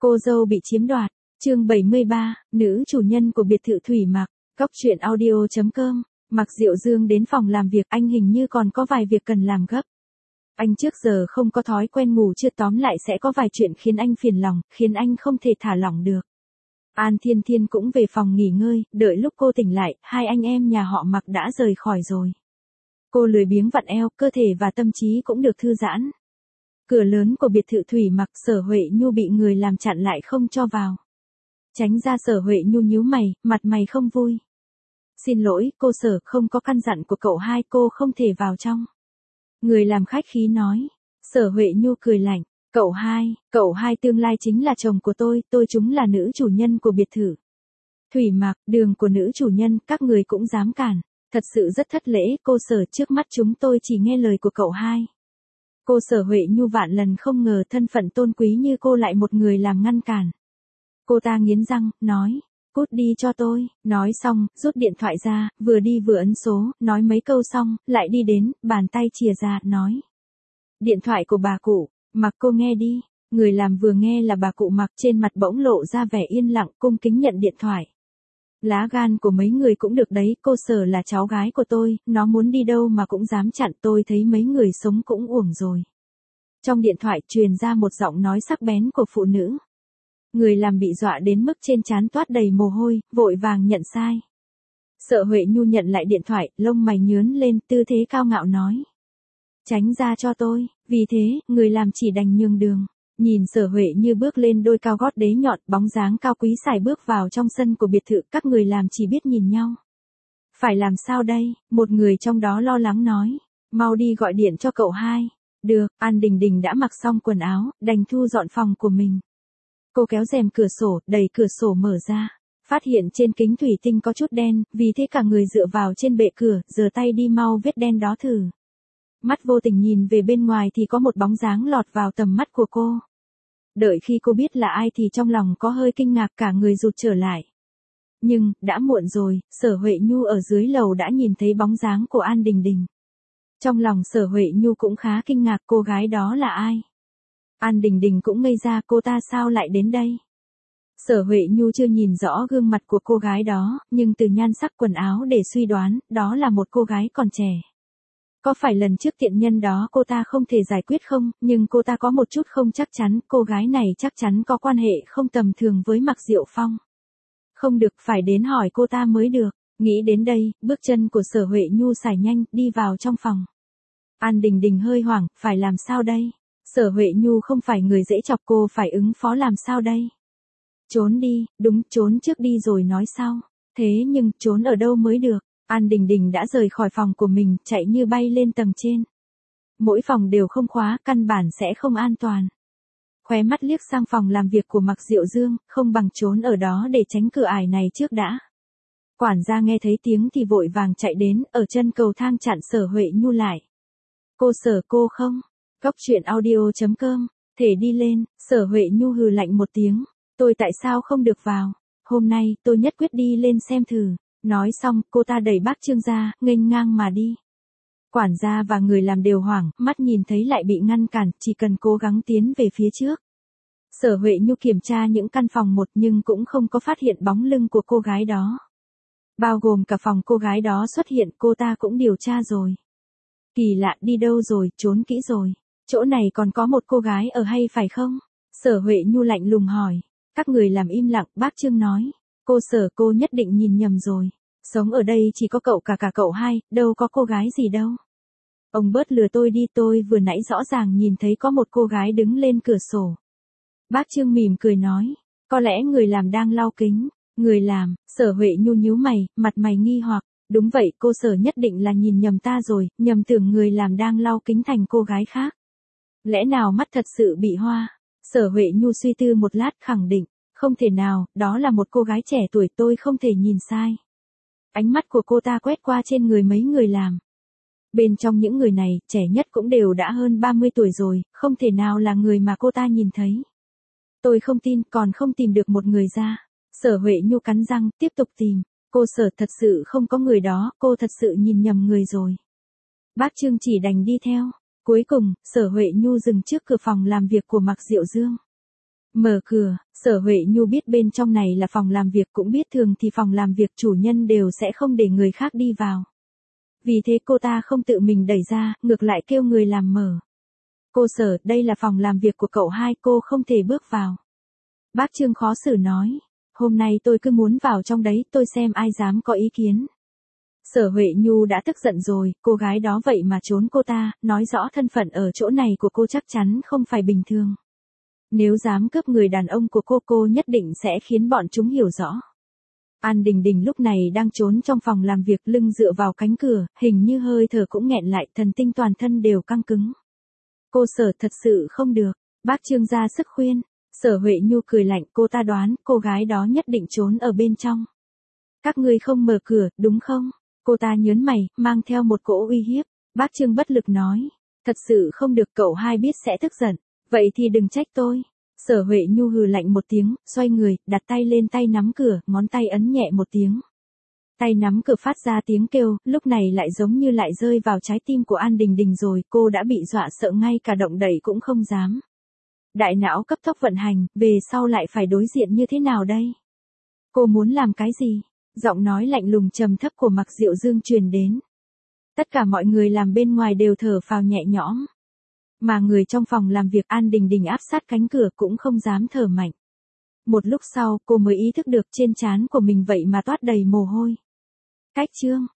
Cô dâu bị chiếm đoạt. Chương 73, nữ chủ nhân của biệt thự Thủy Mặc. Cóc truyện audio.com. Mặc Diệu Dương đến phòng làm việc, anh hình như còn có vài việc cần làm gấp. Anh trước giờ không có thói quen ngủ trưa, tóm lại sẽ có vài chuyện khiến anh phiền lòng, khiến anh không thể thả lỏng được. An Thiên Thiên cũng về phòng nghỉ ngơi, đợi lúc cô tỉnh lại, hai anh em nhà họ Mặc đã rời khỏi rồi. Cô lười biếng vặn eo, cơ thể và tâm trí cũng được thư giãn. Cửa lớn của biệt thự Thủy Mặc, Sở Huệ Nhu bị người làm chặn lại không cho vào. Tránh ra. Sở Huệ Nhu nhíu mày, mặt mày không vui. Xin lỗi, cô Sở, không có căn dặn của cậu hai, cô không thể vào trong. Người làm khách khí nói. Sở Huệ Nhu cười lạnh. Cậu hai tương lai chính là chồng của tôi chúng là nữ chủ nhân của biệt thự Thủy Mặc, đường của nữ chủ nhân, các người cũng dám cản. Thật sự rất thất lễ, cô Sở, trước mắt chúng tôi chỉ nghe lời của cậu hai. Cô Sở Huệ Nhu vạn lần không ngờ thân phận tôn quý như cô lại một người làm ngăn cản. Cô ta nghiến răng, nói, cút đi cho tôi. Nói xong, rút điện thoại ra, vừa đi vừa ấn số, nói mấy câu xong, lại đi đến, bàn tay chìa ra, nói. Điện thoại của bà cụ, Mặc cô nghe đi. Người làm vừa nghe là bà cụ Mặc, trên mặt bỗng lộ ra vẻ yên lặng, cung kính nhận điện thoại. Lá gan của mấy người cũng được đấy, cô Sở là cháu gái của tôi, nó muốn đi đâu mà cũng dám chặn, tôi thấy mấy người sống cũng uổng rồi. Trong điện thoại truyền ra một giọng nói sắc bén của phụ nữ. Người làm bị dọa đến mức trên trán toát đầy mồ hôi, vội vàng nhận sai. Sở Huệ Nhu nhận lại điện thoại, lông mày nhướng lên, tư thế cao ngạo nói. Tránh ra cho tôi. Vì thế, người làm chỉ đành nhường đường. Nhìn Sở Huệ Như bước lên đôi cao gót đế nhọn, bóng dáng cao quý sải bước vào trong sân của biệt thự, các người làm chỉ biết nhìn nhau. Phải làm sao đây? Một người trong đó lo lắng nói. Mau đi gọi điện cho cậu hai. Được. An Đình Đình đã mặc xong quần áo, đành thu dọn phòng của mình. Cô kéo rèm cửa sổ, đẩy cửa sổ mở ra. Phát hiện trên kính thủy tinh có chút đen, vì thế cả người dựa vào trên bệ cửa, giơ tay đi mau vết đen đó thử. Mắt vô tình nhìn về bên ngoài thì có một bóng dáng lọt vào tầm mắt của cô. Đợi khi cô biết là ai thì trong lòng có hơi kinh ngạc, cả người rụt trở lại. Nhưng, đã muộn rồi, Sở Huệ Nhu ở dưới lầu đã nhìn thấy bóng dáng của An Đình Đình. Trong lòng Sở Huệ Nhu cũng khá kinh ngạc, cô gái đó là ai? An Đình Đình cũng ngây ra, cô ta sao lại đến đây? Sở Huệ Nhu chưa nhìn rõ gương mặt của cô gái đó, nhưng từ nhan sắc quần áo để suy đoán, đó là một cô gái còn trẻ. Có phải lần trước tiện nhân đó cô ta không thể giải quyết không, nhưng cô ta có một chút không chắc chắn, cô gái này chắc chắn có quan hệ không tầm thường với Mặc Diệu Phong. Không được, phải đến hỏi cô ta mới được. Nghĩ đến đây, bước chân của Sở Huệ Nhu sải nhanh, đi vào trong phòng. An Đình Đình hơi hoảng, phải làm sao đây? Sở Huệ Nhu không phải người dễ chọc, cô phải ứng phó làm sao đây? Trốn đi, đúng, trốn trước đi rồi nói sau. Thế nhưng, trốn ở đâu mới được? An Đình Đình đã rời khỏi phòng của mình, chạy như bay lên tầng trên. Mỗi phòng đều không khóa, căn bản sẽ không an toàn. Khóe mắt liếc sang phòng làm việc của Mặc Diệu Dương, không bằng trốn ở đó để tránh cửa ải này trước đã. Quản gia nghe thấy tiếng thì vội vàng chạy đến, ở chân cầu thang chặn Sở Huệ Nhu lại. Cô Sở, cô không? Cóc truyện audio.com. Thể đi lên. Sở Huệ Nhu hừ lạnh một tiếng. Tôi tại sao không được vào? Hôm nay, tôi nhất quyết đi lên xem thử. Nói xong, cô ta đẩy bác Trương ra, nghênh ngang mà đi. Quản gia và người làm đều hoảng, mắt nhìn thấy lại bị ngăn cản, chỉ cần cố gắng tiến về phía trước. Sở Huệ Nhu kiểm tra những căn phòng một nhưng cũng không có phát hiện bóng lưng của cô gái đó. Bao gồm cả phòng cô gái đó xuất hiện, cô ta cũng điều tra rồi. Kỳ lạ, đi đâu rồi, trốn kỹ rồi. Chỗ này còn có một cô gái ở hay phải không? Sở Huệ Nhu lạnh lùng hỏi. Các người làm im lặng, bác Trương nói. Cô Sở, cô nhất định nhìn nhầm rồi. Sống ở đây chỉ có cậu cả cậu hai, đâu có cô gái gì đâu. Ông bớt lừa tôi đi, tôi vừa nãy rõ ràng nhìn thấy có một cô gái đứng lên cửa sổ. Bác Trương mỉm cười nói. Có lẽ người làm đang lau kính. Người làm. Sở Huệ Nhu nhíu mày, mặt mày nghi hoặc. Đúng vậy, cô Sở nhất định là nhìn nhầm ta rồi, nhầm tưởng người làm đang lau kính thành cô gái khác. Lẽ nào mắt thật sự bị hoa? Sở Huệ Nhu suy tư một lát khẳng định. Không thể nào, đó là một cô gái trẻ tuổi, tôi không thể nhìn sai. Ánh mắt của cô ta quét qua trên người mấy người làm. Bên trong những người này, trẻ nhất cũng đều đã hơn 30 tuổi rồi, không thể nào là người mà cô ta nhìn thấy. Tôi không tin, còn không tìm được một người ra. Sở Huệ Nhu cắn răng, tiếp tục tìm. Cô Sở, thật sự không có người đó, cô thật sự nhìn nhầm người rồi. Bác Trương chỉ đành đi theo. Cuối cùng, Sở Huệ Nhu dừng trước cửa phòng làm việc của Mặc Diệu Dương. Mở cửa, Sở Huệ Nhu biết bên trong này là phòng làm việc, cũng biết thường thì phòng làm việc chủ nhân đều sẽ không để người khác đi vào. Vì thế cô ta không tự mình đẩy ra, ngược lại kêu người làm mở. Cô Sở, đây là phòng làm việc của cậu hai, cô không thể bước vào. Bác Trương khó xử nói, hôm nay tôi cứ muốn vào trong đấy, tôi xem ai dám có ý kiến. Sở Huệ Nhu đã tức giận rồi, cô gái đó vậy mà trốn cô ta, nói rõ thân phận ở chỗ này của cô chắc chắn không phải bình thường. Nếu dám cướp người đàn ông của cô nhất định sẽ khiến bọn chúng hiểu rõ. An Đình Đình lúc này đang trốn trong phòng làm việc, lưng dựa vào cánh cửa, hình như hơi thở cũng nghẹn lại, thần kinh toàn thân đều căng cứng. Cô Sở, thật sự không được. Bác Trương ra sức khuyên. Sở Huệ Nhu cười lạnh, cô ta đoán cô gái đó nhất định trốn ở bên trong. Các ngươi không mở cửa, đúng không? Cô ta nhớn mày, mang theo một cỗ uy hiếp. Bác Trương bất lực nói, thật sự không được, cậu hai biết sẽ tức giận. Vậy thì đừng trách tôi. Sở Huệ Nhu hừ lạnh một tiếng, xoay người, đặt tay lên tay nắm cửa, ngón tay ấn nhẹ một tiếng. Tay nắm cửa phát ra tiếng kêu, lúc này lại giống như lại rơi vào trái tim của An Đình Đình rồi, cô đã bị dọa sợ ngay cả động đậy cũng không dám. Đại não cấp tốc vận hành, về sau lại phải đối diện như thế nào đây? Cô muốn làm cái gì? Giọng nói lạnh lùng trầm thấp của Mạc Diệu Dương truyền đến. Tất cả mọi người làm bên ngoài đều thở phào nhẹ nhõm. Mà người trong phòng làm việc An Đình Đình áp sát cánh cửa cũng không dám thở mạnh. Một lúc sau cô mới ý thức được trên trán của mình vậy mà toát đầy mồ hôi. Cách Trương,